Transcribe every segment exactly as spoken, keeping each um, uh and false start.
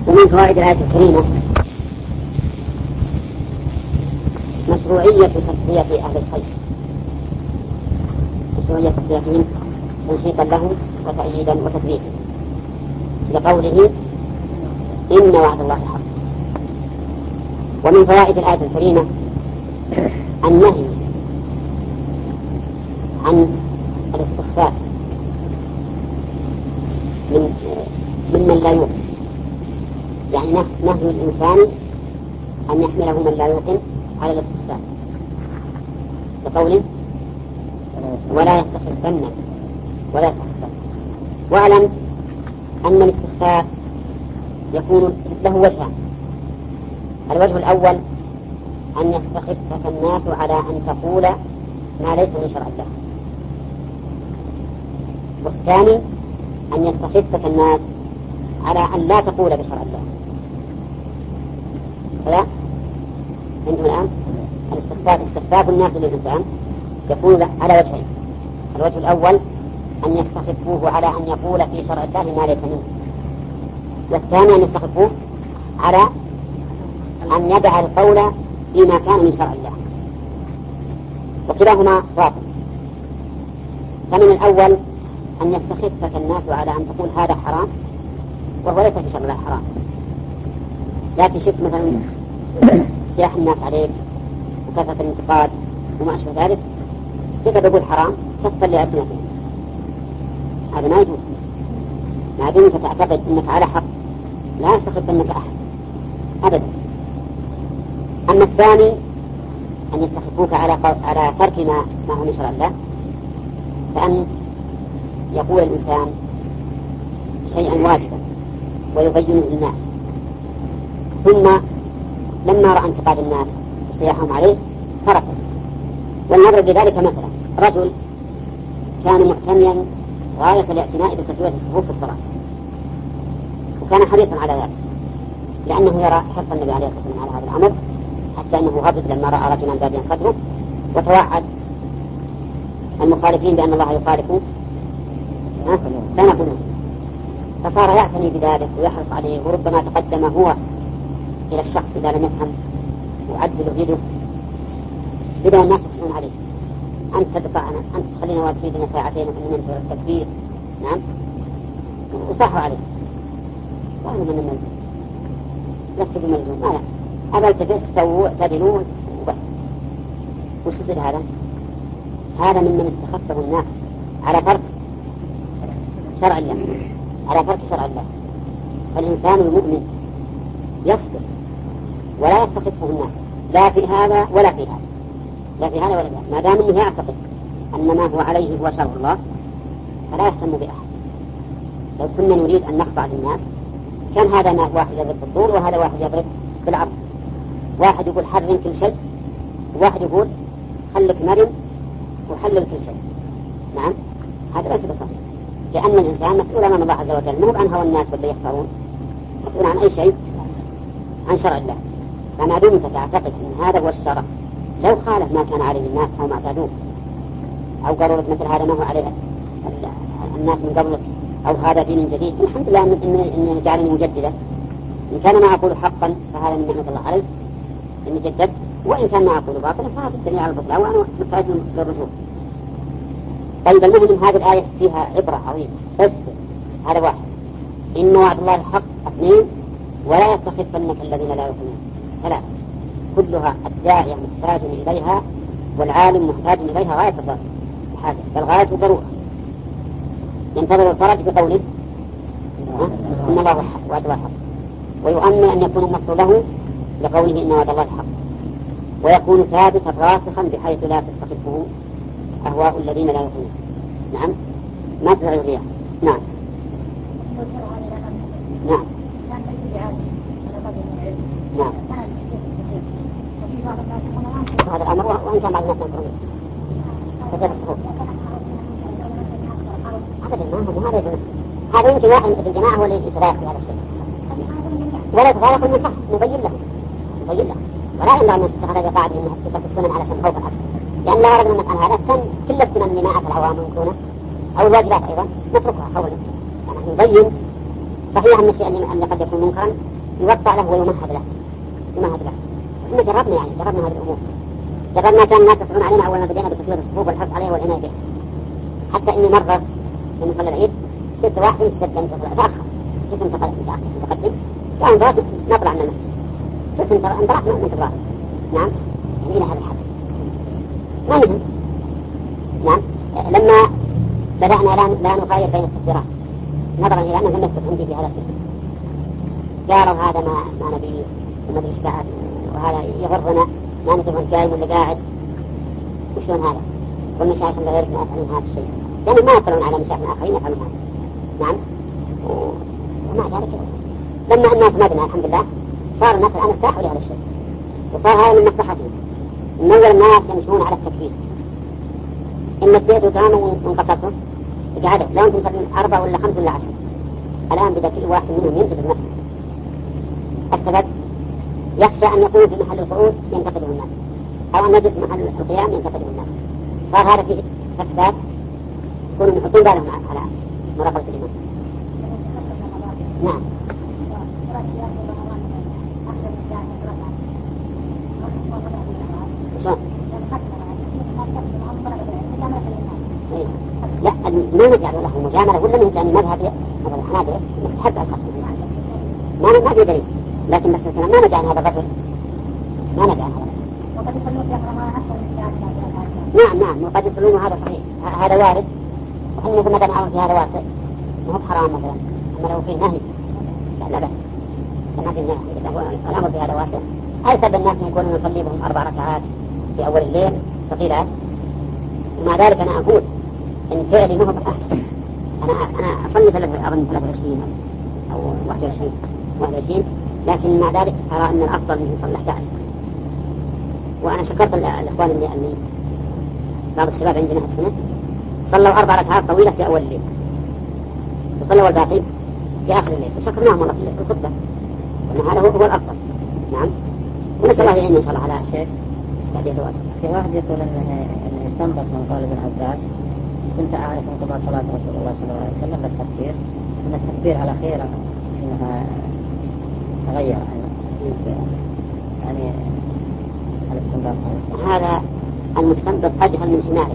ومن فوائد الآية الكريمة مشروعية تسلية أهل الخير، مشروعية تسليتهم تنشيطا لهم وتأييدا وتثبيتا، لقوله إن وعد الله حق. ومن فوائد الآية الكريمة النهي عن الاستخفاف من ممن لا يوقن، يعني نهي الإنسان أن يحمله من لا يوقن على الاستخفاف، لقوله ولا يستخفن ولا يستخفن. واعلم أن الاستخفاف يكون له وجهان. الوجه الأول أن يستخفك الناس على أن تقول ما ليس من شرع الله، والثاني أن يستخفك الناس على أن لا تقول بشرع الله. فلا عندهم الآن الاستخفاف، استخفاف الناس للإنسان يكون على وجهين. الوجه الأول أن يستخفوه على أن يقول في شرع الله ما ليس منه، والثاني أن يستخفوه على أن يدع القول فيما كان من شرع الله، وكلاهما باطل. فمن الأول أن يستخفك الناس على أن تقول هذا حرام وهو ليس في شرع الله حرام، لكن شفت مثلا سياح الناس عليك وكثرة الانتقاد وما أشبه ذلك، تقدر تقول حرام كفا لألسنتهم، هذا ما يجوز. ما دمت تعتقد أنك على حق لا يستخف أنك أحد أبدا. أما الثاني أن يستخفوك على على ترك ما ما هو من شرع الله، فأن يقول الإنسان شيئا واجبا ويبينه للناس، ثم لما رأى انتقاد الناس واجتياحهم عليه تركه. والنظر بذلك مثلا رجل كان معتنيا غاية الاعتناء بتسوية الصفوف في الصلاة، وكان حريصا على ذلك لأنه يرى حرص النبي عليه الصلاة والسلام على هذا الأمر، حتى أنه غضب لما رأى رجلا باديا صدره وتوعد المخالفين بأن الله يخالف لا نقولون، فصار يعتني بذلك ويحرص عليه، وربما تقدم هو إلى الشخص إذا لم يفهم وعدل يده، بدأ الناس يسألون عليه أنت تدفعنا، أنت تخلينا واجفيدنا ساعتين وإننا ننتظر التكبير. نعم، وصحوا عليه قالوا من الملزم لست بملزوم، لا لا أبا تفسوا اعتدلوا وبس. وستد هذا هذا ممن استخفه الناس على ترك شرع الله، على ترك شرع الله. فالإنسان المؤمن يصبر ولا يستخفه الناس لا في هذا ولا في هذا، لا في هذا ولا في هذا، ما دام أنه يعتقد أن ما هو عليه هو شرع الله فلا يهتم بأحد. لو كنا نريد أن نخضع للناس كان هذا واحد يضرب بالطول وهذا واحد يضرب بالعرض، واحد يقول حرم كل شيء وواحد يقول خلك مرن وحلل كل شيء. نعم، هذا ليس بصحيح، لأن الإنسان مسؤول أمام الله عز وجل، مو عن هوى الناس واللي يختارون، مسؤول عن أي شيء عن شرع الله. فما دمت تعتقد أن هذا هو الشرع، لو خالف ما كان عليه الناس أو ما اعتادوه أو قالوا لك مثل هذا ما هو عليه الناس من قبلك أو هذا دين جديد، الحمد لله أن جعلني مجددا. إن كان ما أقول حقا فهذا من نعمة الله علي إني جدد، وإن كان ما أقول باطلا فهذا الدليل على البطلان وأنا مستعد للرجوع. طيب المهم من هذه الآية فيها عبرة عظيمة، بس هذا واحد إن وعد الله حق، اثنين ولا يستخفنك الذين لا يؤمنون، ثلاثة كلها الداعية محتاج إليها والعالم محتاج إليها غاية الحاجة بل غاية الضرورة. ينتظر الفرج بقوله إن الله حق وعد الله حق، ويؤمن أن يكون النصر له لقوله إن وعد الله حق، ويكون ثابتا راسخا بحيث لا تستخفه أهواء الذين لا يؤمنون. نعم، ما تزعل الرياح. نعم نعم نعم هذا الأمر وإن كان بعض الناس ينكرون كثير الصفوف أبدا ما هذا يجوز. هذا يمكن واحد في الجماعة هو اللي يتضايق في هذا الشيء، ولا يتضايق من صح نبين له نبين له ولا ينبغي أن تتخذ هذا قاعدة أنها تترك السنن علشان خوفا أكثر، لأن لا أردنا أن نفعل هذا السن كل السنن اللي ما أفعل العوام ممكنة أو الواجبات أيضا نتركها خوفا. يعني نبين صحيح أن الشيء اللي قد يكون منكرا يوضع له ويمهد له يمهد له. إحنا جربنا يعني جربنا هذه الأمور، جربنا كان الناس يصلون علينا أول ما بدينا بتسوية الصفوف والحرص عليها والعناية بها، حتى إني مرة لما صلى العيد قلت واحد يتقدم تأخر، شفت متقدم كان براس نطلع من المسجد، شفت انت براس ما انت براس. نعم يعني إلى هذا الحد ما يهم. نعم لما بدأنا لا, لا نخير بين التكبيرات نظرا إلى أنه لم يثبت عندي في هذا السنة، قالوا هذا ما ما نبي وما ادري ايش بعد وهذا يغرنا ما ندري من قايم ولا قاعد وشلون هذا، والمشايخ اللي غيرك ما يفعلون هذا الشيء لأنهم ما يفعلون على مشايخ آخرين يفعلون هذا. نعم ومع ذلك لما الناس مدنا الحمد لله صار الناس الآن ارتاحوا لهذا الشيء وصار هذا من مصلحتهم. من أول الناس يمشون على التكبير إن اديته كامل وانقصرته قعدت لو أنتم مثلا أربعة ولا خمس ولا عشر، الآن بدأ كل واحد منهم ينتبه نفسه. السبب يخشى أن يكون في محل القعود ينتقده الناس أو أن يجلس في محل القيام ينتقده الناس، صار هذا فيه تثبات يكونوا يحطون بالهم على مراقبة الإمام. نعم شلون؟ لا ما نجعل له مجاملة ولا من لأن مذهب مثل الحنابلة مستحب الختم ما ما في دليل، لكن بس الكلام ما نجعل هذا الرجل ما نجعل هذا وقد يصلون في نعم نعم وقد يصلون هذا صحيح هذا وارد، وحين يكون مثلا عاون في هذا واسع ما هو حرام مثلا، أما لو فيه نهي لا بس كما في النهي الأمر في هذا واسع. أيسر الناس يكونون يصلي بهم أربع ركعات في أول الليل ثقيلات، ومع ذلك أنا أقول إن فعلي ما هو بالأحسن. أنا أنا أصلي ثلاثة أظن ثلاثة وعشرين أو واحد وعشرين واحد وعشرين، لكن مع ذلك أرى أن الأفضل أنه يصلي أحد عشر. وأنا شكرت الإخوان اللي اللي بعض الشباب عندنا السنة صلوا أربع ركعات طويلة في أول الليل وصلوا الباقي في آخر الليل، وشكرناهم والله في الخطبة وأن هذا هو الأفضل. نعم ونسأل الله يعين إن شاء الله على شيء. في واحد يقول أنه يستنبط من قول ابن عباس كنت أعرف انقضاء صلاة رسول الله صلى الله عليه وسلم بالتكبير أن التكبير على خير أنها تغير يعني الاستنباط هذا المستنبط أجهل من حماره.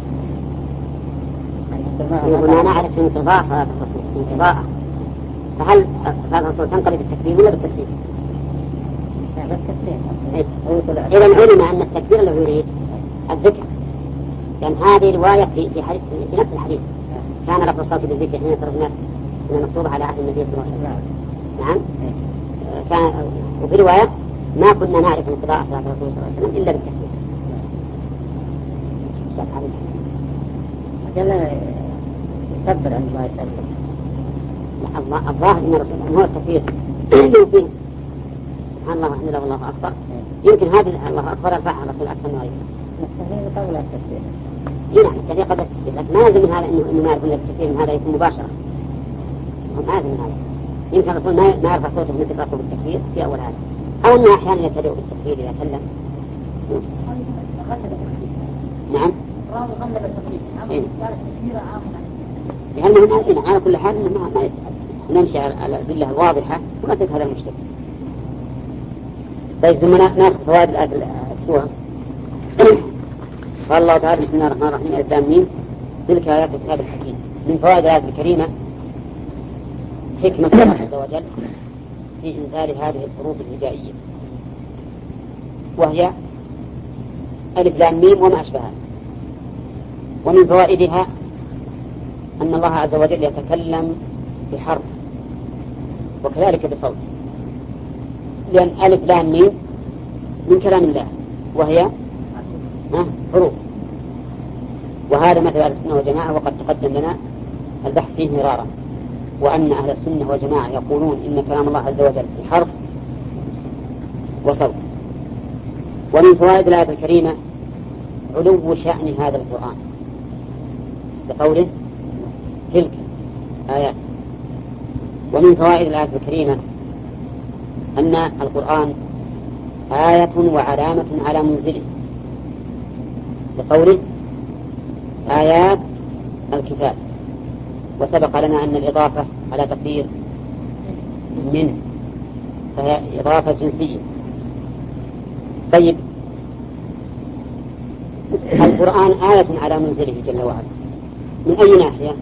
يقول ما نعرف انقضاء صلاة الرسول انقضاء، فهل صلاة الرسول تنقضي بالتكبير ولا بالتسليم؟ إذا علم أن التكبير الذي يريد الذكر، لأن هذه رواية في في, حديث في نفس الحديث كان رفع الصوت بالذكر حين يصرف الناس من المكتوب على عهد النبي صلى الله عليه وسلم. نعم كان وفي رواية ما كنا نعرف انقضاء صلاة الرسول صلى الله عليه وسلم إلا بالتكبير. أجل يكبر عند الله يسلم. لا الله الظاهر إن الرسول هو التكبير يمكن سبحان الله والحمد لله والله أكبر، يمكن هذه الله أكبر الفاعل الرسول أكثر من غيره. التكبير قبل التسبيح. إيه نعم التكبير قبل التسبيح، لكن ما لازم من هذا إنه إنه ما يكون التكبير من هذا يكون مباشرة. ما لازم من هذا. يمكن الرسول ما ما يرفع صوته مثل رفعه بالتكبير في أول هذا، أو إنه أحيانا يبتدئ بالتكبير إذا سلم. نعم. إيه. يعني من على كل حال إنه ما ما نمشي على الأدلة الواضحة ونترك هذا المشتبه. طيب ثم ناخذ فوائد السورة. قال الله تعالى بسم الله الرحمن الرحيم الف لام ميم تلك آيات الكتاب الحكيم. من فوائد الآيات الكريمة حكمة الله عز وجل في إنزال هذه الحروف الهجائية، وهي ألف لام ميم وما أشبهها. ومن فوائدها أن الله عز وجل يتكلم بحرف وكذلك بصوت، لأن ألف لام ميم من كلام الله وهي حروف، وهذا مثل أهل السنة والجماعة، وقد تقدم لنا البحث فيه مرارا، وأن أهل السنة والجماعة يقولون إن كلام الله عز وجل بحرف وصوت. ومن فوائد الآية الكريمة علو شأن هذا القرآن بقوله تلك آيات. ومن فوائد الآية الكريمة أن القرآن آية وعلامة على منزله بقوله آيات الكتاب. وسبق لنا أن الإضافة على تقدير منه، فهي إضافة جنسية. طيب، القرآن آية على منزله جل وعلا من أي ناحية؟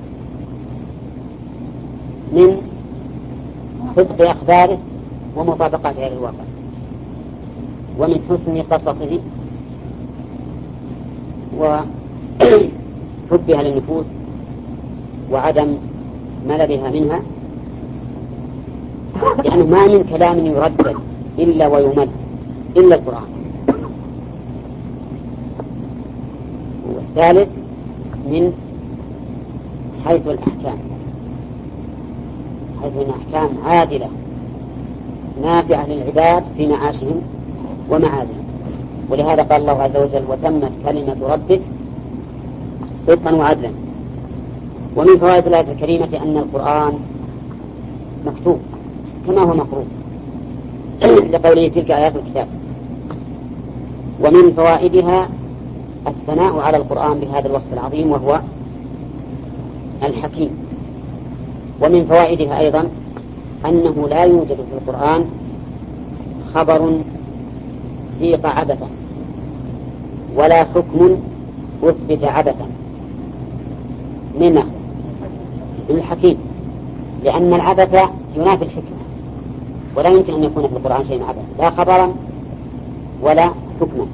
من صدق أخباره ومطابقتها للواقع، ومن حسن قصصه وحبها للنفوس وعدم مللها منها، لأنه ما من كلام يردد إلا ويمل إلا القرآن. والثالث من حيث الأحكام، حيث أن أحكام عادلة نافعة للعباد في معاشهم ومعادهم. ولهذا قال الله عز وجل: وتمت كلمة ربك صدقا وعدلا. ومن فوائد الآية الكريمة أن القرآن مكتوب كما هو مقروء لقوله: تلك آيات الكتاب. ومن فوائدها الثناء على القرآن بهذا الوصف العظيم وهو الحكيم. ومن فوائدها أيضا أنه لا يوجد في القرآن خبر سيق عبثا ولا حكم أثبت عبثا من الحكيم، لأن العبث ينافي الحكمة، ولا يمكن أن يكون في القرآن شيء عبث، لا خبرا ولا حكما.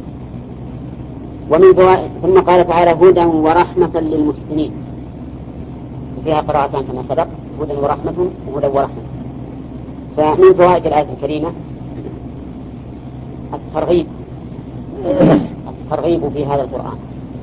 ومن فوائد، ثم قال تعالى: هدى ورحمة للمحسنين، فيها قراءتان كما سبق: هدى ورحمة وهدى ورحمة. فمن فوائد الآية الكريمة الترغيب الترغيب في هذا القرآن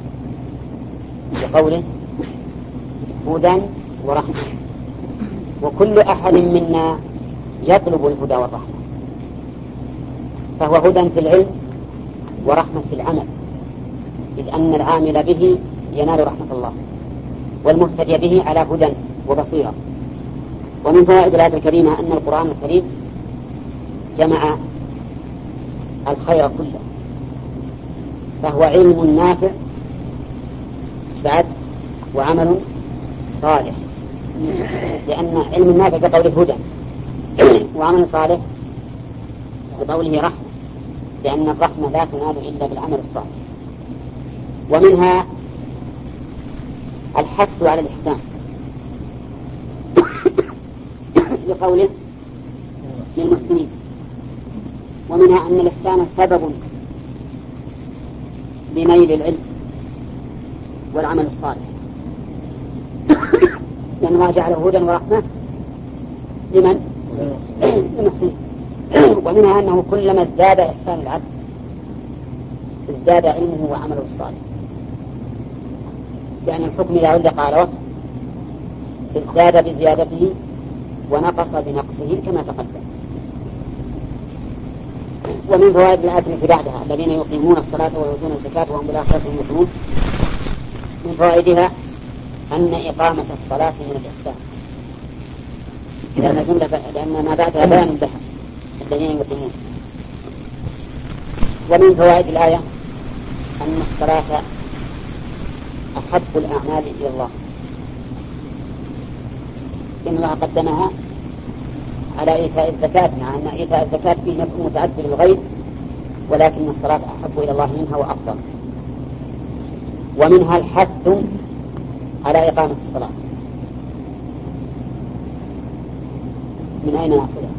بقوله: هدى ورحمة. وكل أحد منا يطلب الهدى والرحمة، فهو هدى في العلم ورحمة في العمل، إذ أن العامل به ينال رحمة الله، والمهتدي به على هدى وبصيرة. ومن فوائد الآية الكريمة أن القرآن الكريم جمع الخير كله، فهو علم نافع بعد وعمل صالح، لأن علم النافع بقوله هدى وعمل صالح بقوله رحمة، لأن الرحمة لا تنال إلا بالعمل الصالح. ومنها الحث على الإحسان بقوله للمحسنين. ومنها أن الإحسان سبب لنيل العلم والعمل الصالح، لأن الله جعله هدى ورحمة لمن؟ للمحسنين. ومنها أنه كلما ازداد إحسان العبد ازداد علمه وعمله الصالح، يعني الحكم إذا علق على وصف ازداد بزيادته ونقص بنقصه كما تقدم. ومن فوائد الآية التي بعدها: الذين يقيمون الصلاة ويؤتون الزكاة وهم بالآخرة هم يوقنون. من فوائدها أن إقامة الصلاة من الإحسان، لأن الجملة لأن ما بعدها بيان بها الذين يقيمون. ومن فوائد الآية أن الصلاة أحب الأعمال إلى الله، إن الله قدمها على إيتاء الزكاة، مع أن إيتاء الزكاة فيه نفع متعدد للغير، ولكن الصلاة أحب إلى الله منها وأفضل. ومنها الحث على إقامة الصلاة. من أين نأخذها؟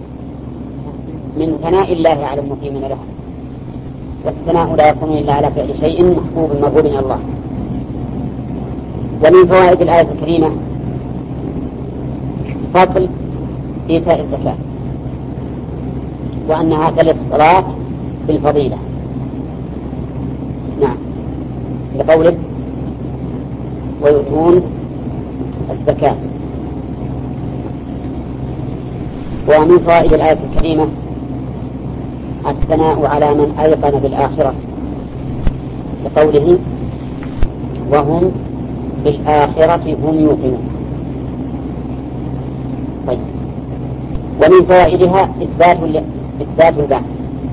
من ثناء الله على المقيمين لها، والثناء لا يكون إلا على فعل شيء محبوب مرغوب إلى الله. ومن فوائد الآية الكريمة فضل إيتاء الزكاة، وأنها تلي الصلاة بالفضيلة. نعم، لقوله ويؤتون الزكاة. ومن فوائد الآية الكريمة الثناء على من أيقن بالآخرة، لقوله وهم بالآخرة هم يوقنون. طيب، ومن فوائدها إثبات إثبات البعث،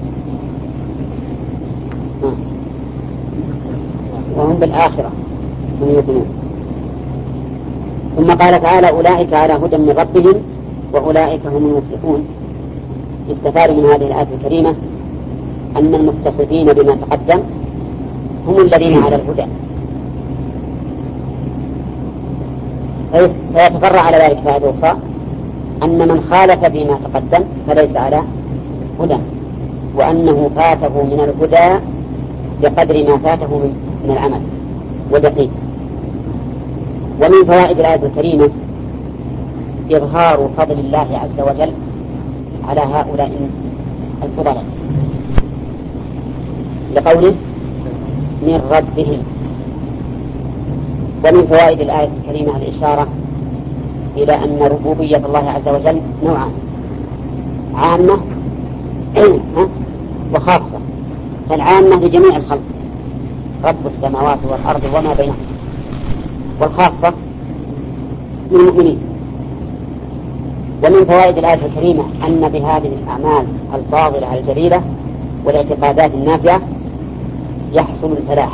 وهم بالآخرة هم يوقنون. ثم قال تعالى: أولئك على هدى من ربهم وأولئك هم المفلحون يستفاد من هذه الآية الكريمة أن المتصفين بما تقدم هم الذين على الهدى، فيتفرع على ذلك فائدة أخرى أن من خالف فيما تقدم فليس على هدى، وأنه فاته من الهدى بقدر ما فاته من العمل واليقين. ومن فوائد الآية الكريمة إظهار فضل الله عز وجل على هؤلاء الفضلاء لقوله من ربهم. ومن فوائد الآية الكريمة الإشارة إلى أن ربوبية الله عز وجل نوعان، عامة وخاصة. فالعامة لجميع الخلق رب السماوات والأرض وما بينهما، والخاصة للمؤمنين. ومن فوائد الآية الكريمة أن بهذه الأعمال الفاضلة الجليلة والاعتقادات النافعة يحصل الفلاح،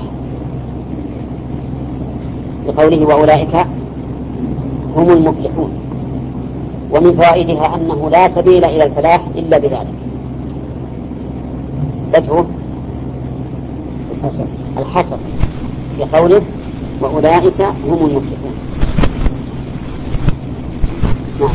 لقوله وأولئك هم المفلحون. ومن فوائدها أنه لا سبيل إلى الفلاح إلا بذلك، وجهه الحصر بقوله وأولئك هم المفلحون. نعم.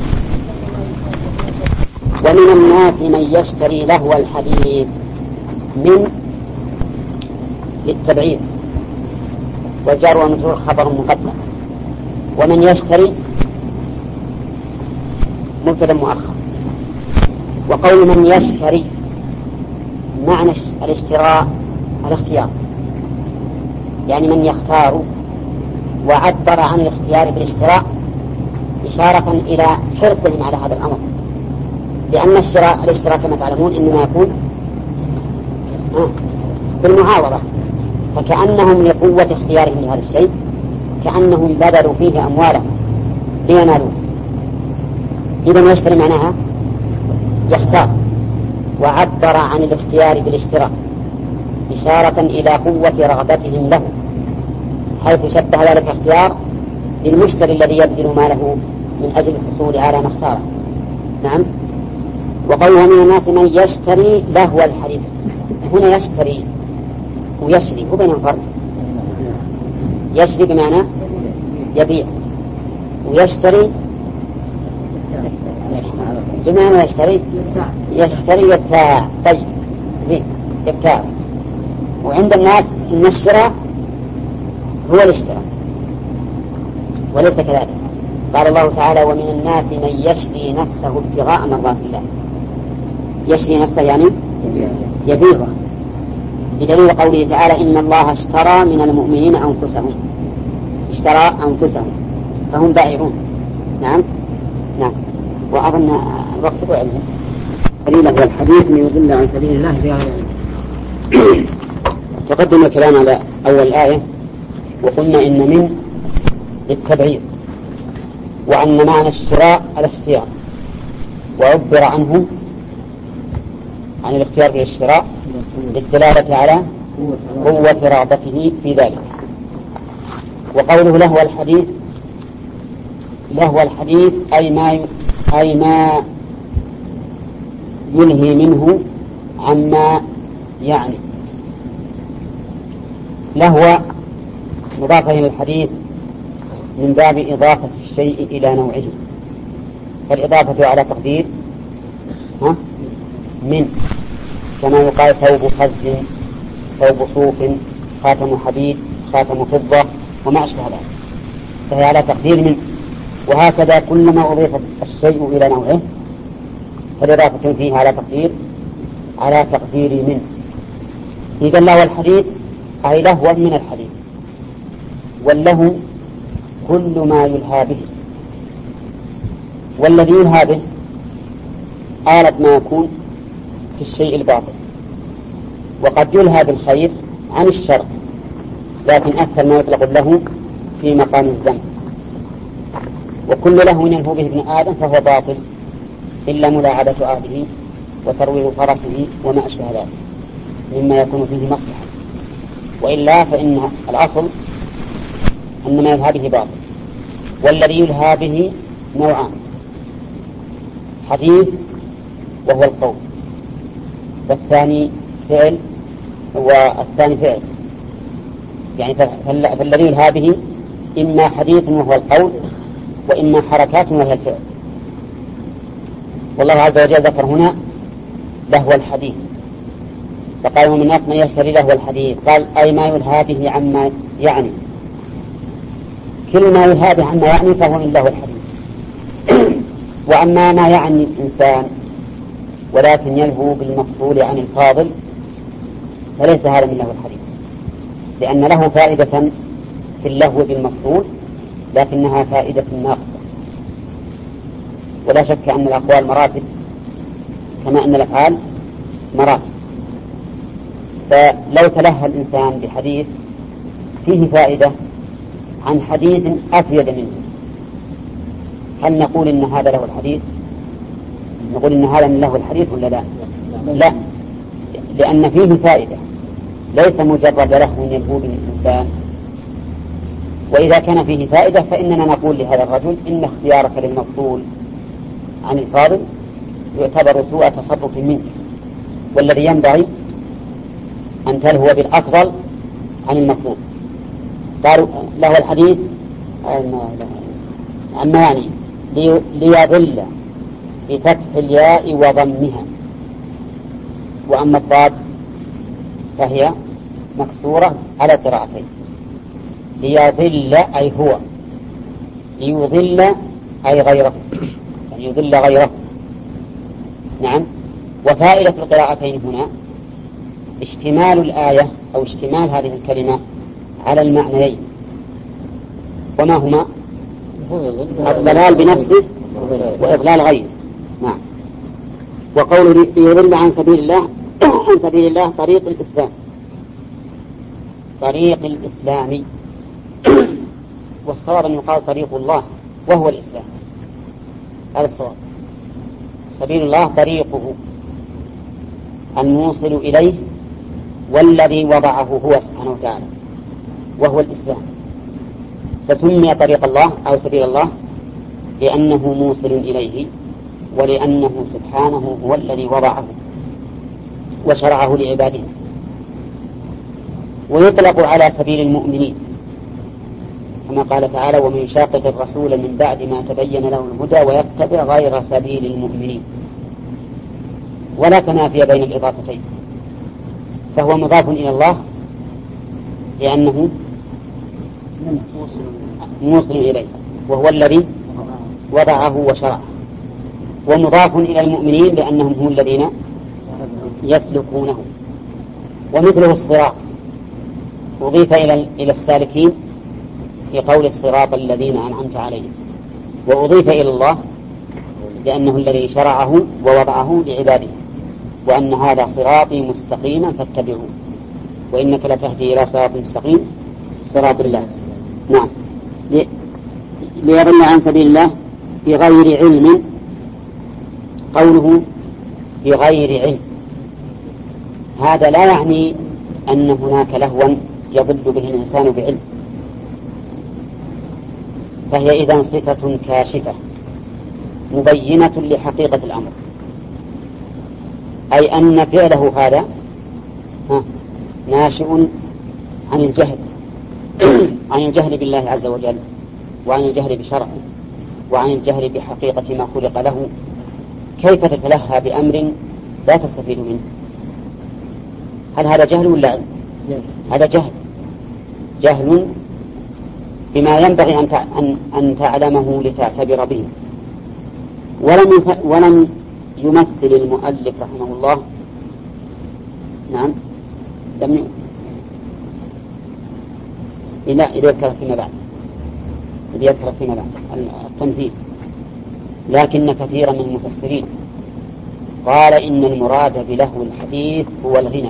ومن الناس من يشتري لهو الحديث من للتبعيد، وجار ومجرور خبر مقدم، ومن يشتري مبتدا مؤخر. وقول من يشتري معنى الاشتراء الاختيار، يعني من يختار، وعبر عن الاختيار بالاشتراء إشارة إلى حرصهم على هذا الأمر، لأن الشراء الاشتراء كما تعلمون إنما يكون بالمعاوضة، فكأنهم لقوة اختيارهم لهذا الشيء كأنهم بذلوا فيه أموالهم لينالوه. إذا يشتري معناها يختار، وعبر عن الاختيار بالاشتراء إشارة إلى قوة رغبتهم له، حيث شبه ذلك اختيار للمشتري الذي يبذل ماله من أجل الحصول على ما اختاره. نعم. وقوله من الناس من يشتري لهو الحديث، هنا يشتري ويشري هو بينهم فرق. يشري بمعنى يبيع، ويشتري بمعنى يشتري يشتري يبتاع. طيب زين يبتاع. وعند الناس إن الشراء هو الاشتراء وليس كذلك. قال الله تعالى ومن الناس من يشري نفسه ابتغاء مرضات الله. يشري نفسه يعني يبيعها، بدليل قوله تعالى إن الله اشترى من المؤمنين أنفسهم، اشترى أنفسهم فهم بائعون. نعم. نعم. وأظن الوقت بعد قليلا والحديث من يضل عن سبيل الله بغير علم. تقدم الكلام على أول آية وقلنا إن من للتبعيض، وأن معنى الشراء الاختيار، وعبر عنه عن الاختيار في الشراء للدلالة على قوة رغبته في ذلك. وقوله لهو الحديث، لهو الحديث أي ما أي ما ينهي منه عما يعني. لهو مضافة إلى الحديث من باب إضافة الشيء إلى نوعه، فالإضافة على تقدير ها من، كما يقال ثوب خز، ثوب صوف، خاتم حديد، خاتم فضة وما أشبه ذلك، فهي على تقدير من. وهكذا كلما أضيف الشيء إلى نوعه فالإضافة فيه على تقدير على تقدير من. إذا لهو الحديث أي لهو من الحديث، واللهو كل ما يلهى به، والذي يلهى به آلة ما يكون في الشيء الباطل، وقد يلهى بالخير عن الشر، لكن أكثر ما يطلق له في مقام الذنب. وكل لهو يلهو به ابن آدم فهو باطل إلا ملاعبة عهده وترويض فرسه وما أشبه ذلك مما يكون فيه مصلحة، وإلا فإن الأصل أن ما يلهى به باطل. والذي يلهى به نوعان، حديث وهو القول، والثاني فعل والثاني فعل، يعني فالذي هذه إما حديث وهو القول وإما حركات وهي الفعل. والله عز وجل ذكر هنا لهو الحديث، فقال ومن الناس من يشتري لهو الحديث، قال أي ما يلهى به عما يعني، كل ما يلهى به عما يعني فهو من لهو الحديث. وأما ما يعني الإنسان ولكن يلهو بالمقبول عن الفاضل فليس هذا من لهو الحديث، لأن له فائدة في اللهو بالمقبول لكنها فائدة ناقصة. ولا شك أن الأقوال مراتب كما أن الأفعال مراتب، فلو تلهى الإنسان بحديث فيه فائدة عن حديث أفيد منه، هل نقول إن هذا له الحديث؟ نقول إن هذا من له الحديث ولا لا؟ لا، لأن فيه فائدة ليس مجرد لهو يلهو به الإنسان. وإذا كان فيه فائدة فإننا نقول لهذا الرجل إن اختيارك للمفضول عن الفاضل يعتبر سوء تصرف منك، والذي ينبغي أن تلهو بالأفضل عن المفضول. قالوا له الحديث عما يعني ليضل بفتح الياء وضمها، وأما الضاد فهي مكسورة على قراءتين، ليضل أي هو، ليضل أي غيره، يعني يضل غيره. نعم. وفائدة القراءتين هنا اشتمال الآية أو اشتمال هذه الكلمة على المعنيين، وما هما؟ الضلال بنفسه وإضلال غيره. نعم. وقول ليضل عن سبيل الله، عن سبيل الله طريق الإسلام، طريق الإسلام، والصواب أن يقال طريق الله وهو الإسلام، هذا الصواب. سبيل الله طريقه الموصل إليه والذي وضعه هو سبحانه وتعالى وهو الإسلام، فسمي طريق الله أو سبيل الله لأنه موصل إليه ولأنه سبحانه هو الذي وضعه وشرعه لعباده. ويطلق على سبيل المؤمنين كما قال تعالى ومن يشاقق الرسول من بعد ما تبين له الهدى ويتبع غير سبيل المؤمنين، ولا تنافي بين الإضافتين، فهو مضاف إلى الله لأنه موصل إليه وهو الذي وضعه وشرعه، ومضاف إلى المؤمنين لأنهم هم الذين يسلكونه. ومثله الصراط أضيف إلى إلى السالكين في قول الصراط الذين أنعمت عليهم، وأضيف إلى الله لأنه الذي شرعه ووضعه لعباده، وأن هذا صراطي مستقيما فاتبعوه وإنك لتهدي إلى صراط مستقيم صراط الله. نعم. ليضل عن سبيل الله بغير علم، قوله بغير علم هذا لا يعني أن هناك لهوا يضل به الإنسان بعلم، فهي إذا صفة كاشفة مبينة لحقيقة الأمر، أي أن فعله هذا ناشئ عن الجهل عن الجهل بالله عز وجل، وعن الجهل بشرعه، وعن الجهل بحقيقة ما خلق له. كيف تتلهى بأمر لا تستفيد منه؟ هل هذا جهل ولا علم؟ هذا جهل، جهل بما ينبغي أن أن تعلمه لتعتبر به. ولم ولم يمثل المؤلف رحمه الله، نعم، لم إذا إذا ذكر فيما بعد إذا ذكر فيما بعد التمثيل، لكن كثيرا من المفسرين قال إن المراد بلهو الحديث هو الغنى،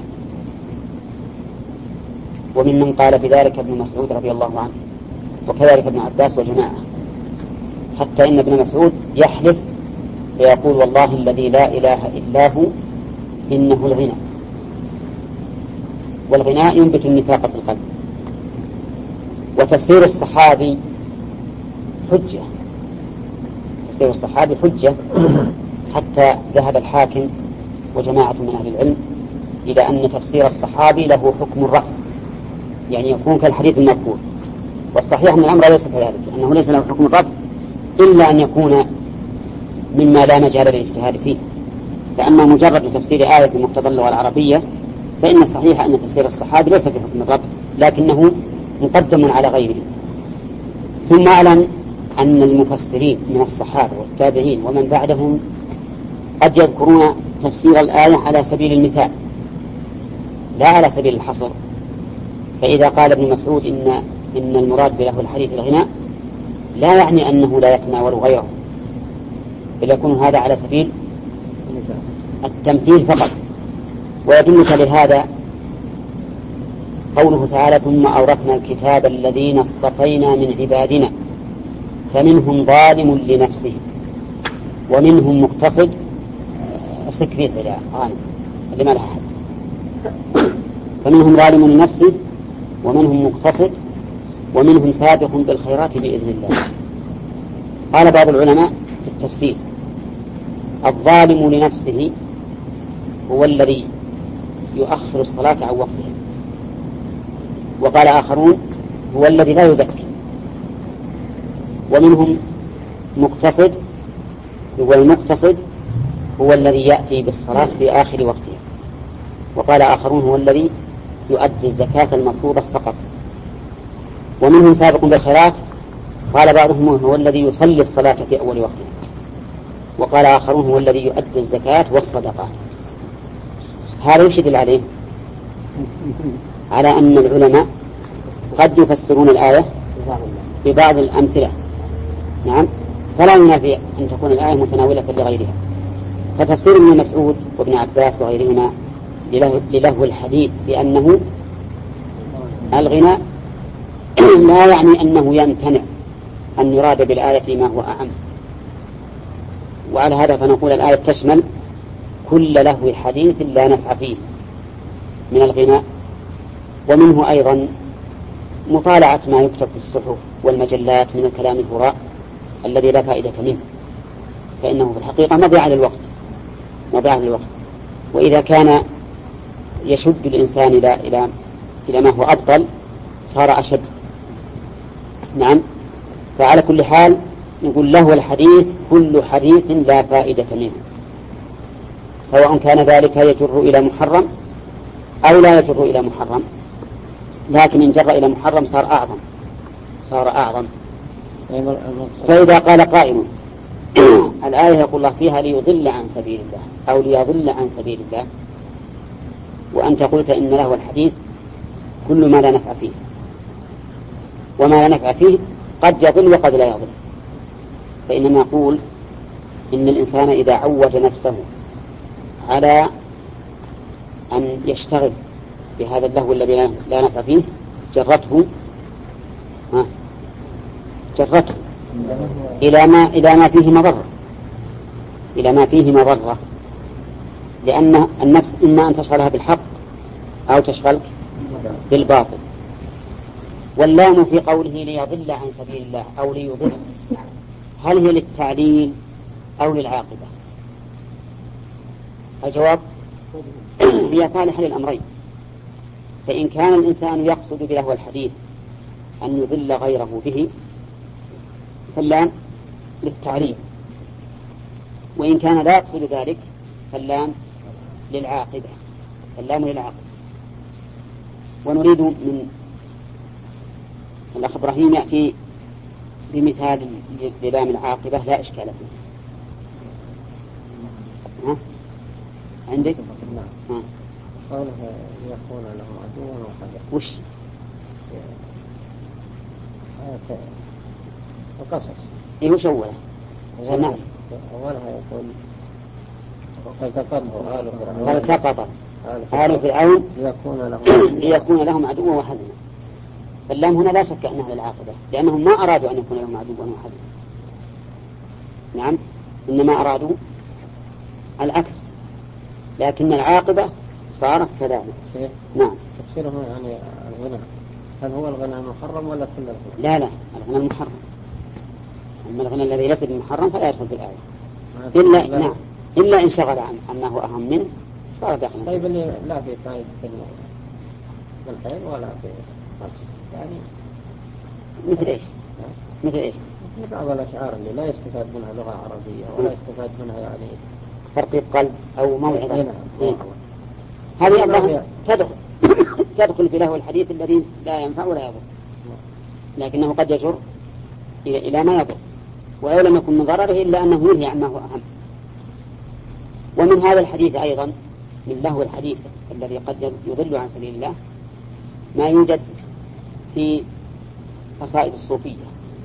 وممن قال بذلك ابن مسعود رضي الله عنه، وكذلك ابن عباس وجماعة، حتى إن ابن مسعود يحلف فيقول والله الذي لا إله إلا هو إنه الغنى، والغناء ينبت النفاق في القلب. وتفسير الصحابي حجة، تفسير الصحابي حجة حتى ذهب الحاكم وجماعة من أهل العلم إلى أن تفسير الصحابي له حكم الرفع، يعني يكون كالحديث المرفوع. والصحيح أن الأمر ليس كذلك، أنه ليس له حكم الرفع إلا أن يكون مما لا مجال للاجتهاد فيه. فأما مجرد تفسير آية بمقتضى اللغة العربية فإن الصحيح أن تفسير الصحابي ليس بحكم الرفع، لكنه مقدم على غيره. ثم أعلم أن المفسرين من الصحابة والتابعين ومن بعدهم قد يذكرون تفسير الآية على سبيل المثال لا على سبيل الحصر. فإذا قال ابن مسعود إن, إن المراد بله الحديث الغناء لا يعني أنه لا يتناول غيره، بل يكون هذا على سبيل التمثيل فقط. ويدلك لهذا قوله تعالى ثم أورثنا الكتاب الذين اصطفينا من عبادنا فمنهم ظالم لنفسه ومنهم مقتصد سكريس إلى غانم اللي ما لها حد. فمنهم ظالم لنفسه ومنهم مقتصد ومنهم سابق بالخيرات بإذن الله. قال بعض العلماء في التفسير الظالم لنفسه هو الذي يؤخر الصلاة عن وقتها، وقال آخرون هو الذي لا يزكي. ومنهم مقتصد، والمقتصد هو الذي يأتي بالصلاة في آخر وقتها. وقال آخرون هو الذي يؤدي الزكاة المفروضة فقط. ومنهم سابق بالخيرات، قال بعضهم هو الذي يصلي الصلاة في أول وقتها. وقال آخرون هو الذي يؤدي الزكاة والصدقات. هذا يشدل عليه على أن العلماء قد يفسرون الآية ببعض الأمثلة، نعم، فلا ينافي أن تكون الآية متناولة لغيرها. فتفسير ابن مسعود وابن عباس وغيرهما للهو الحديث بأنه الغناء لا يعني أنه يمتنع أن يراد بالآية ما هو أعم. وعلى هذا فنقول الآية تشمل كل لهو حديث لا نفع فيه من الغناء، ومنه أيضا مطالعة ما يكتب في الصحف والمجلات من الكلام الهراء الذي لا فائدة منه، فإنه في الحقيقة مضيعة للوقت مضيعة للوقت. وإذا كان يشد الإنسان إلى إلى إلى ما هو أبطل صار أشد. نعم. فعلى كل حال نقول له الحديث كل حديث لا فائدة منه، سواء كان ذلك يجر إلى محرم أو لا يجر إلى محرم، لكن إن جر إلى محرم صار أعظم صار أعظم. فإذا قال قائل الآية يقول الله فيها ليضل عن سبيل الله أو ليضل عن سبيل الله، وأنت قلت إن له الحديث كل ما لا نفع فيه، وما لا نفع فيه قد يضل وقد لا يضل. فإننا نقول إن الإنسان إذا عود نفسه على أن يشتغل بهذا اللهو الذي لا نفع فيه جرته ها جرته إلى ما إلى ما فيه مضرة إلى ما فيه مضرة لأن النفس إما أن تشغلها بالحق أو تشغلك بالباطل. واللام في قوله ليضل عن سبيل الله أو ليضل هل هي للتعليل أو للعاقبة؟ الجواب هي صالحة للأمرين. فإن كان الإنسان يقصد بلهو الحديث أن يضل غيره به فاللام للتعليم، وإن كان لا يقصد ذلك فاللام للعاقبة اللام للعاقبة. ونريد من الأخ إبراهيم يأتي بمثال للام العاقبة لا إشكال فيه. ها؟ عندك؟ نعم. قوله يكون لهم عدوا وحزنا. وش؟ آية القصص. إيه وش أوله؟ أولها يقول فالتقطه آل فرعون فالتقط آل فرعون ليكون لهم ليكون لهم عدوا وحزنا. فاللام هنا لا شك أنها للعاقبة لأنهم ما أرادوا أن يكون لهم عدوا وحزنا، نعم، إنما أرادوا العكس، لكن العاقبة صارت كذلك. نعم. تفسيره يعني الغنى، هل هو الغنى المحرم ولا كل الغنى؟ لا لا الغنى المحرم، أما الغنى الذي ليس بمحرم فلا يدخل في الآية إلا نعم إلا إن شغل عن عما هو أهم منه صار داخلا. طيب اللي لا في فائدة الخير ولا في يعني مثل إيش؟ مثل إيش؟ مثل بعض الأشعار اللي لا يستفاد منها لغة عربية ولا يستفاد منها يعني ترقيق قلب أو موعظة. إيه. هذه الله تدخل تدخل في له الحديث الذي لا ينفع ولا يضر، لكنه قد يجر إلى إلى ما يضر، ولو لم يكن من ضرره إلا أنه ينهي عما هو أهم. ومن هذا الحديث أيضا من لهو الحديث الذي قد يضل عن سبيل الله ما يوجد في قصائد الصوفية.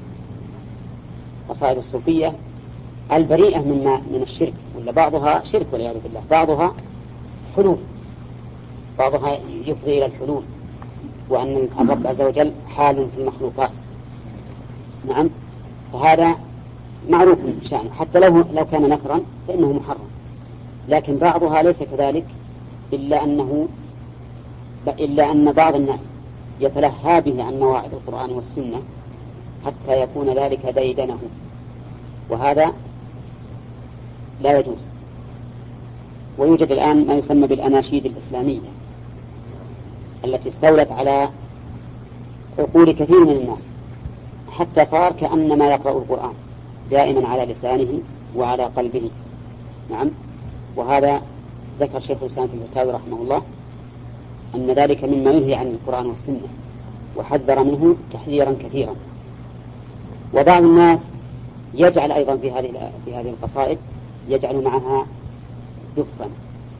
قصائد الصوفية البريئة مما من الشرك، ولا بعضها شرك والعياذ بالله، بعضها حلول، بعضها يفضي إلى الحلول، وأن الرب عز وجل حال في المخلوقات. نعم، فهذا معروف بشأنه، حتى لو لو كان نثرا فإنه محرم. لكن بعضها ليس كذلك، إلا أنه إلا أن بعض الناس يتلهى به عن مواعظ القرآن والسنة حتى يكون ذلك ديدنه، وهذا لا يجوز. ويوجد الآن ما يسمى بالأناشيد الإسلامية التي استولت على عقول كثير من الناس، حتى صار كأنما يقرأ القرآن دائما على لسانه وعلى قلبه. نعم، وهذا ذكر شيخ الإسلام في الفتاوى رحمه الله أن ذلك مما ينهي عن القرآن والسنة، وحذر منه تحذيرا كثيرا. وبعض الناس يجعل أيضا في هذه في هذه القصائد يجعل معها دفا،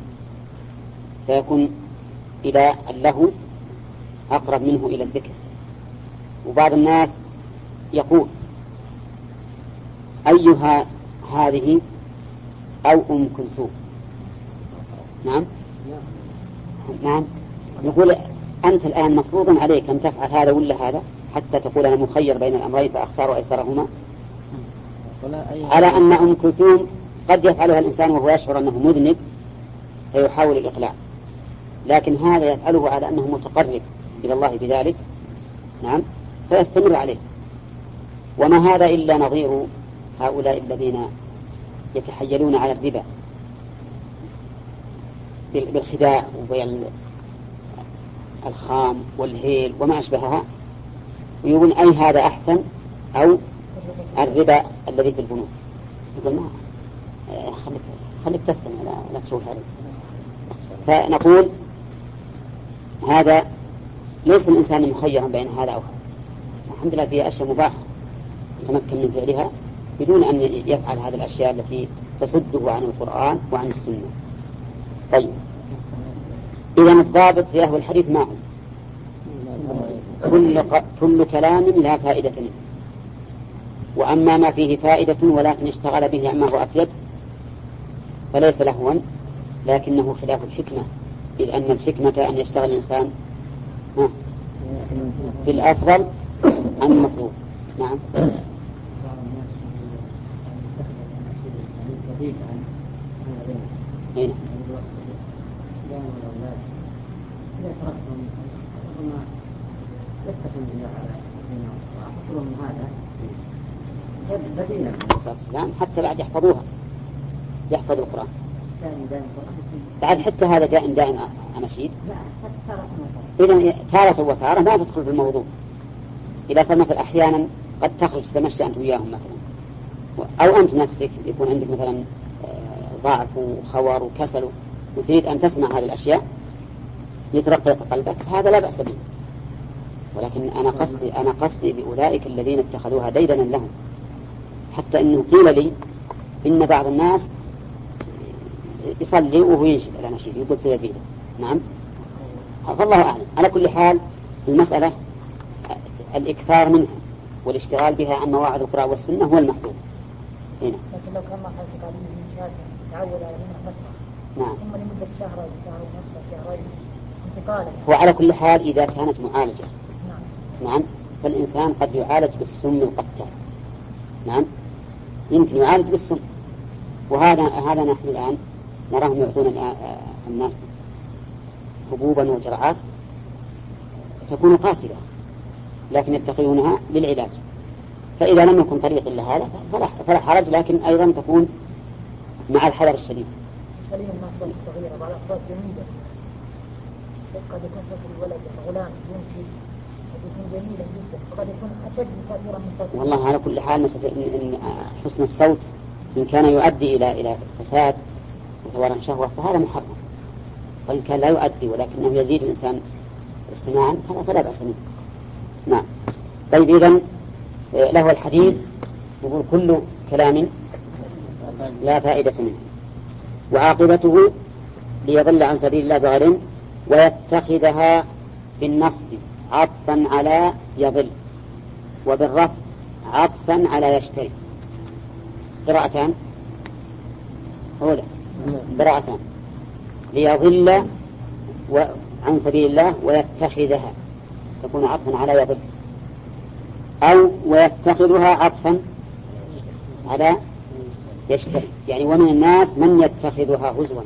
فيكون إلى اللهو أقرب منه إلى الذكر. وبعض الناس يقول أيها هذه أو أم كلثوم. نعم نعم، يقول أنت الآن مفروض عليك أن تفعل هذا ولا هذا، حتى تقول أنا مخير بين الأمرين فأختار أيسرهما، على أن أم كلثوم قد يفعلها الإنسان وهو يشعر أنه مذنب فيحاول الإقلاع، لكن هذا يفعله على أنه متقرب إلى الله بذلك. نعم، فيستمر عليه. وما هذا إلا نظير هؤلاء الذين يتحيلون على الربا بالخداع وبيع الخام والهيل وما أشبهها، ويقول أي هذا أحسن أو الربا الذي في البنوك. يقول ما خليك خليك تسمع لا, لا تسوي هذا. فنقول هذا ليس الإنسان مخيرا بين هذا أو هذا، الحمد لله فيها أشياء مباحة يتمكن من فعلها بدون أن يفعل هذه الأشياء التي تصده عن القرآن وعن السنة. طيب، إذن الضابط في أهل الحديث ما هو؟ كل, كل كلام لا فائدة منه، وأما ما فيه فائدة ولكن اشتغل به عما هو أفيد فليس لهوا، لكنه خلاف الحكمة، إذ أن الحكمة أن يشتغل الإنسان بالأفضل عن المطلوب. نعم. هنا حتى بعد يحفظوها، يحفظ القرآن بعد، حتى هذا دائم دائم أناشيد. إذن تارة وتارة ما تدخل في الموضوع. إذا صار مثلا أحيانا قد تخرج تمشي أنت وياهم مثلا، أو أنت نفسك يكون عندك مثلا ضعف وخور وكسل وتريد أن تسمع هذه الأشياء يترقق قلبك، هذا لا بأس به. ولكن أنا قصدي أنا قصدي بأولئك الذين اتخذوها ديدنا لهم، حتى إنه قيل لي إن بعض الناس يصلي وهو ينشد الأناشيد يقول سيبيله. نعم، فالله أعلم. على كل حال المسألة الإكثار منها والاشتغال بها عن مواعظ القرآن والسنة هو المحبوب هنا. لكن لو كان مرحلة تعليم الإنسان تعود على منها مسرح، نعم، ثم لمدة شهر أو شهر ونصف شهرين انتقالا. وعلى كل حال إذا كانت معالجة، نعم، نعم، فالإنسان قد يعالج بالسم القتال. نعم، يمكن يعالج بالسم، وهذا هذا نحن الآن نراهم يعطون الناس حبوبا وجرعات تكون قاتلة، لكن يتخذونها للعلاج. فإذا لم يكن طريق إلا هذا فلا, فلا حرج، لكن أيضا تكون مع الحذر الشديد. سليم مع أصوات صغيرة بعض أصوات جميلة، قد يكون صوت الولد غلام يمشي قد يكون جميلا جدا، وقد يكون أشد تأثيرا من صوت. والله على كل حال مسألة إن حسن الصوت إن كان يؤدي إلى إلى فساد وتورع شهوة فهذا محرم، وإن كان لا يؤدي ولكنه يزيد الإنسان استماعا هذا فلا بأس منه. نعم. طيب إذن له الحديث يقول كل كلام لا فائدة منه وعاقبته ليضل عن سبيل الله بغير ويتخذها بالنصب عطفا على يضل وبالرفع عطفا على يشتري. قراءتان أولى قراءتان ليضل عن سبيل الله ويتخذها تكون عطفا على يضل أو ويتخذها عطفا على يشتري، يعني ومن الناس من يتخذها هزوا.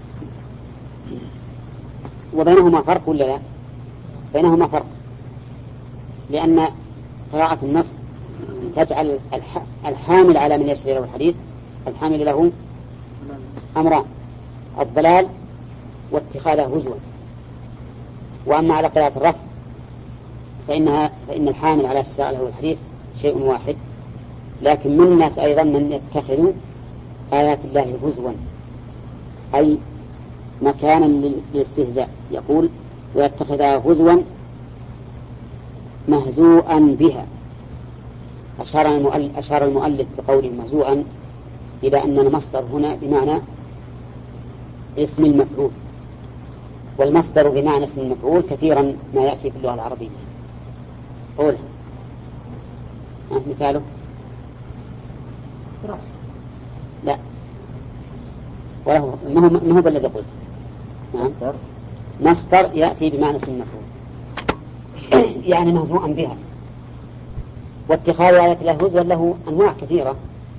وبينهما فرق ولا لا؟ بينهما فرق، لأن قراءة النص تجعل الحامل على من يشتري له الحديث الحامل له أمران: الضلال واتخاذه هزوا. وأما على قراءة الرفع فإنها فإن الحامل على اشتراء له الحديث شيء واحد، لكن من الناس أيضا من يتخذ آيات الله هزوا أي مكانا للاستهزاء. يقول ويتخذها هزوا مهزوءا بها. أشار المؤلف, أشار المؤلف بقوله مهزوءا إلى أن المصدر هنا بمعنى اسم المفعول، والمصدر بمعنى اسم المفعول كثيرا ما يأتي في اللغة العربية. قول مثاله لا وله ما هو بالذي قلت. نعم. مصدر يأتي بمعنى اسم المفعول يعني مهزوءا بها. واتخاذ آيات الله هزوا له أنواع كثيرة،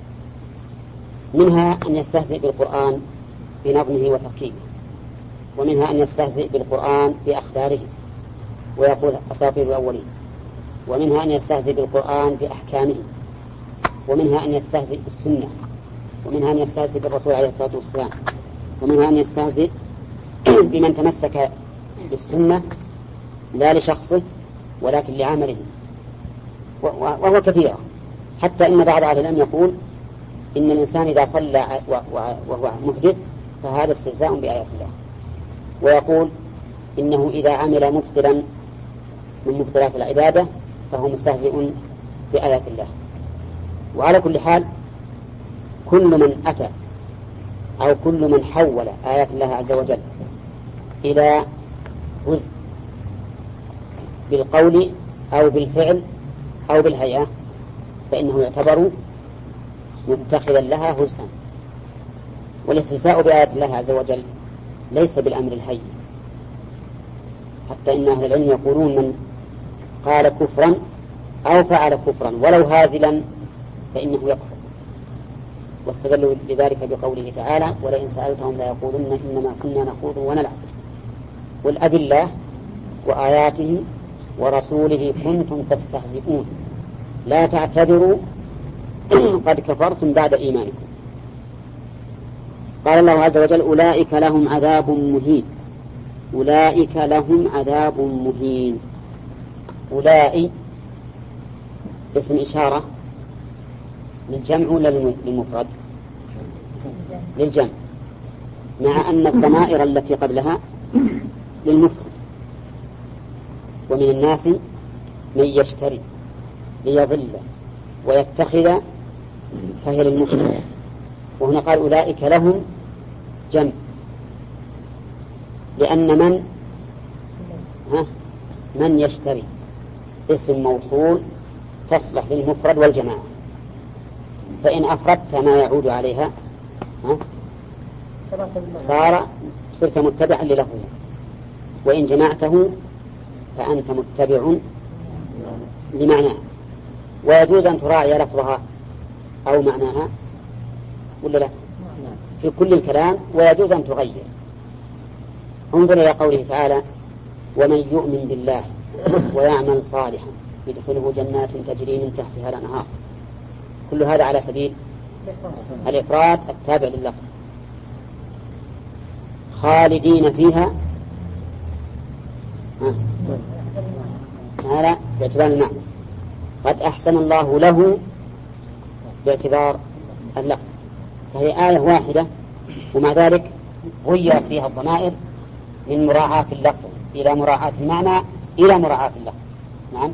منها أن يستهزئ بالقرآن بنظمه وتركيبه، ومنها أن يستهزئ بالقرآن بأخباره ويقول أساطير الأولين، ومنها أن يستهزئ بالقرآن بأحكامه، ومنها أن يستهزئ بالسنة، ومنها أن يستهزئ بالرسول عليه الصلاة والسلام، ومنها أن يستهزئ بمن تمسك بالسنة لا لشخصه ولكن لعمله، وهو كثير. حتى إن بعض أهل العلم يقول إن الإنسان إذا صلى وهو محدث فهذا استهزاء بآيات الله، ويقول إنه إذا عمل مبطلا من مبطلات العبادة فهو مستهزئ بآيات الله. وعلى كل حال كل من أتى أو كل من حول آيات الله عز وجل إلى هزء بالقول أو بالفعل أو بالهيئة فإنه يعتبر متخذا لها هزءا. والاستهزاء بآيات الله عز وجل ليس بالأمر الهين، حتى إن أهل العلم يقولون من قال كفرا أو فعل كفرا ولو هازلا فإنه يكفر، واستدلوا لذلك بقوله تعالى ولئن سألتهم لا يقولن إنما كنا نخوض ونلعب قل أب الله وآياته ورسوله كنتم تستهزئون لا تعتذروا قد كفرتم بعد إيمانكم. قال الله عز وجل أولئك لهم عذاب مهين. أولئك لهم عذاب مهين. أولئك اسم إشارة للجمع ولا للمفرد؟ للجمع، مع أن الضمائر التي قبلها للمفرد. ومن الناس من يشتري ليضل ويتخذ فهي للمفرد، وهنا قال أولئك لهم جمع، لأن من ها من يشتري اسم موصول تصلح للمفرد والجماعة، فإن أفردت ما يعود عليها ها صار صرت متبعا للفظه، وإن جمعته فأنت متبع لمعناه. ويجوز أن تراعي لفظها أو معناها ولا لا في كل الكلام، ويجوز أن تغير. انظر إلى قوله تعالى ومن يؤمن بالله ويعمل صالحا يدخله جنات تجري من تحتها الأنهار. كل هذا على سبيل الإفراد التابع لللفظ. خالدين فيها لا باعتبار المعنى، قد أحسن الله له باعتبار اللفظ، فهي آية واحدة ومع ذلك غيرت فيها الضمائر من مراعاة اللفظ إلى مراعاة المعنى إلى مراعاة اللفظ. نعم.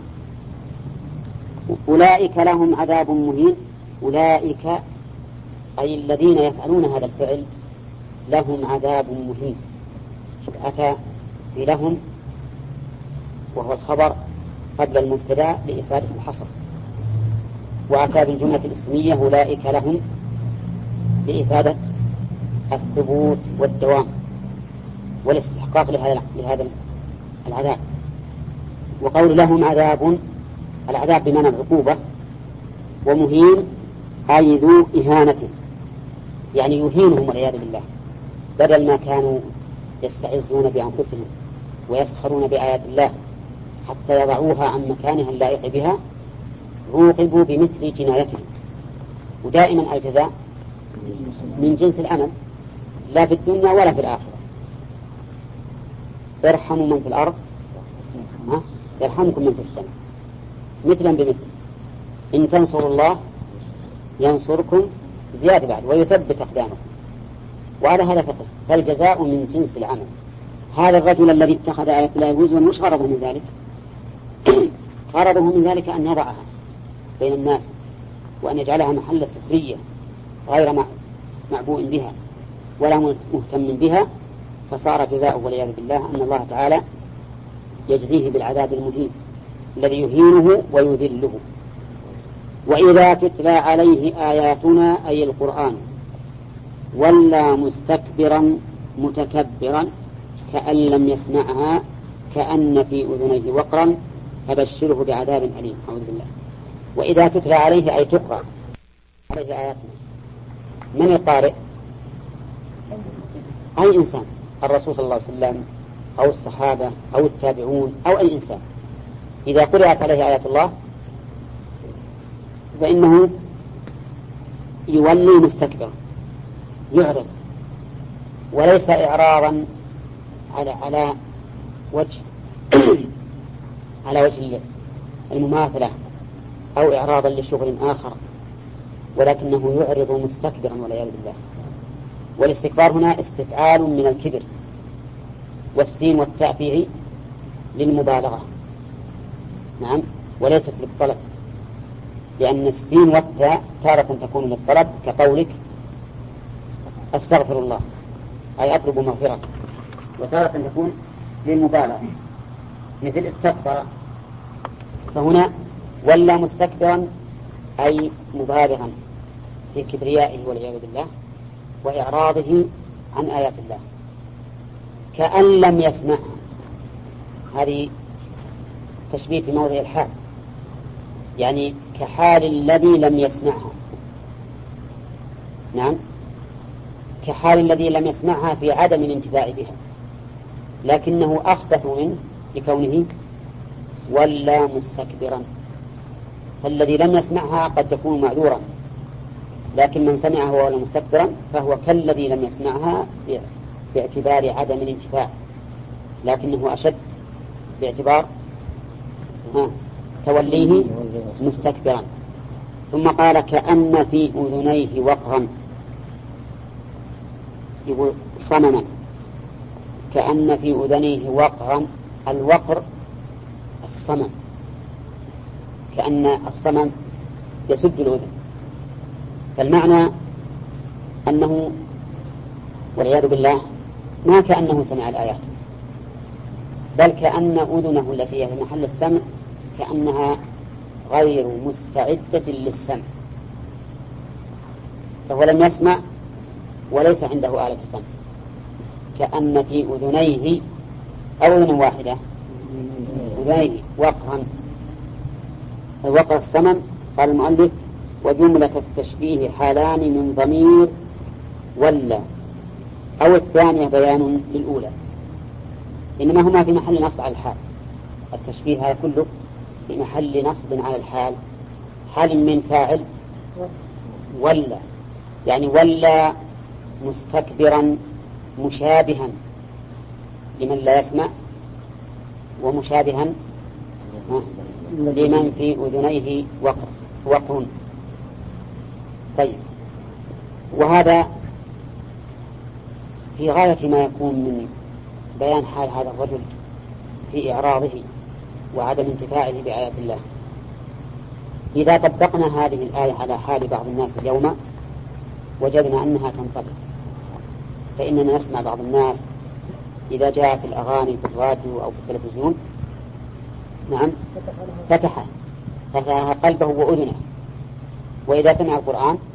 أولئك لهم عذاب مهين، أولئك أي الذين يفعلون هذا الفعل لهم عذاب مهين. أتى بلهم وهو الخبر قبل المبتدأ لإفادة الحصر، وأتى بالجملة الاسمية أولئك لهم لإفادة الثبوت والدوام والاستحقاق لهذا لهذا العذاب. وقول لهم عذاب، العذاب بمعنى العقوبة، ومهين أي ذو إهانة، يعني يهينهم والعياذ بالله، بدل ما كانوا يستعزون بأنفسهم ويسخرون بآيات الله حتى يضعوها عن مكانها اللائق بها، عوقبوا بمثل جنايتهم. ودائما الجزاء من جنس العمل، لا في الدنيا ولا في الآخرة. ارحموا من في الأرض يرحمكم من في السماء، مثلا بمثل. إن تنصروا الله ينصركم زيادة بعد ويثبت أقدامكم. وعلى هذا فقس، فالجزاء من جنس العمل. هذا الرجل الذي اتخذ آية الله وزوا وش غرضه من ذلك؟ غرضه من ذلك أن يضعها بين الناس وأن يجعلها محل سخرية غير معبوء بها ولا مهتم بها، فصار جزاؤه والعياذ بالله أن الله تعالى يجزيه بالعذاب المهين الذي يهينه ويذله. وإذا تتلى عليه آياتنا أي القرآن ولى مستكبرا متكبرا كأن لم يسمعها كأن في أذنيه وقرا فبشره بعذاب أليم. أعوذ بالله. وإذا تتلى عليه أي تقرأ عليه آياتنا. من القارئ؟ أي إنسان، الرسول صلى الله عليه وسلم أو الصحابة أو التابعون أو أي إنسان، إذا قرأت عليه آيات الله فإنه يولي مستكبرا يعرض، وليس إعراضا على على وجه على وجه المماثلة أو إعراضا لشغل آخر، ولكنه يعرض مستكبرا والعياذ بالله. والاستكبار هنا استفعال من الكبر، والسين والتاء فيه للمبالغة. نعم، وليست للطلب، لأن السين والتاء تارة تكون للطلب كقولك أستغفر الله أي أطلب مغفرة، وتارة تكون للمبالغة مثل استكبر. فهنا ولا مستكبرا أي مبالغا في كبريائه والعياذ بالله وإعراضه عن آيات الله كأن لم يسمع. هذه تشبيه في موضع الحال، يعني كحال الذي لم يسمعها. نعم، كحال الذي لم يسمعها في عدم الانتفاع بها، لكنه أخبث منه لكونه ولا مستكبرا. فالذي لم يسمعها قد يكون معذورا، لكن من سمعها ولا مستكبرا فهو كالذي لم يسمعها باعتبار عدم الانتفاع، لكنه أشد باعتبار توليه مستكبرا. ثم قال كأن في أذنيه وقرا، يقول صمما، كأن في أذنيه وقرا. الوقر الصمم، كأن الصمم يسد الأذن، فالمعنى أنه والعياذ بالله ما كأنه سمع الآيات، بل كأن أذنه التي هي في محل السمع كأنها غير مستعدة للسمع، فهو لم يسمع وليس عنده آلة سمع. كأن في أذنيه أو أذن واحدة أذنيه وقرا. الوقر الصمم. قال المؤلف وجملة التشبيه حالان من ضمير ولا، أو الثانية بيان للأولى، إنما هما في محل نصب على الحال. التشبيه هذا كله في محل نصب على الحال، حال من فاعل ولا، يعني ولا مستكبرا مشابها لمن لا يسمع ومشابها لمن في أذنيه وقر وقر. طيب، وهذا في غاية ما يكون من بيان حال هذا الرجل في إعراضه وعدم انتفاعه بآيات الله. إذا طبقنا هذه الآية على حال بعض الناس اليوم وجدنا أنها تنطبق، فإننا نسمع بعض الناس إذا جاءت الأغاني في الراديو أو في التلفزيون نعم فتح فتح قلبه وأذنه، وإذا سمع القرآن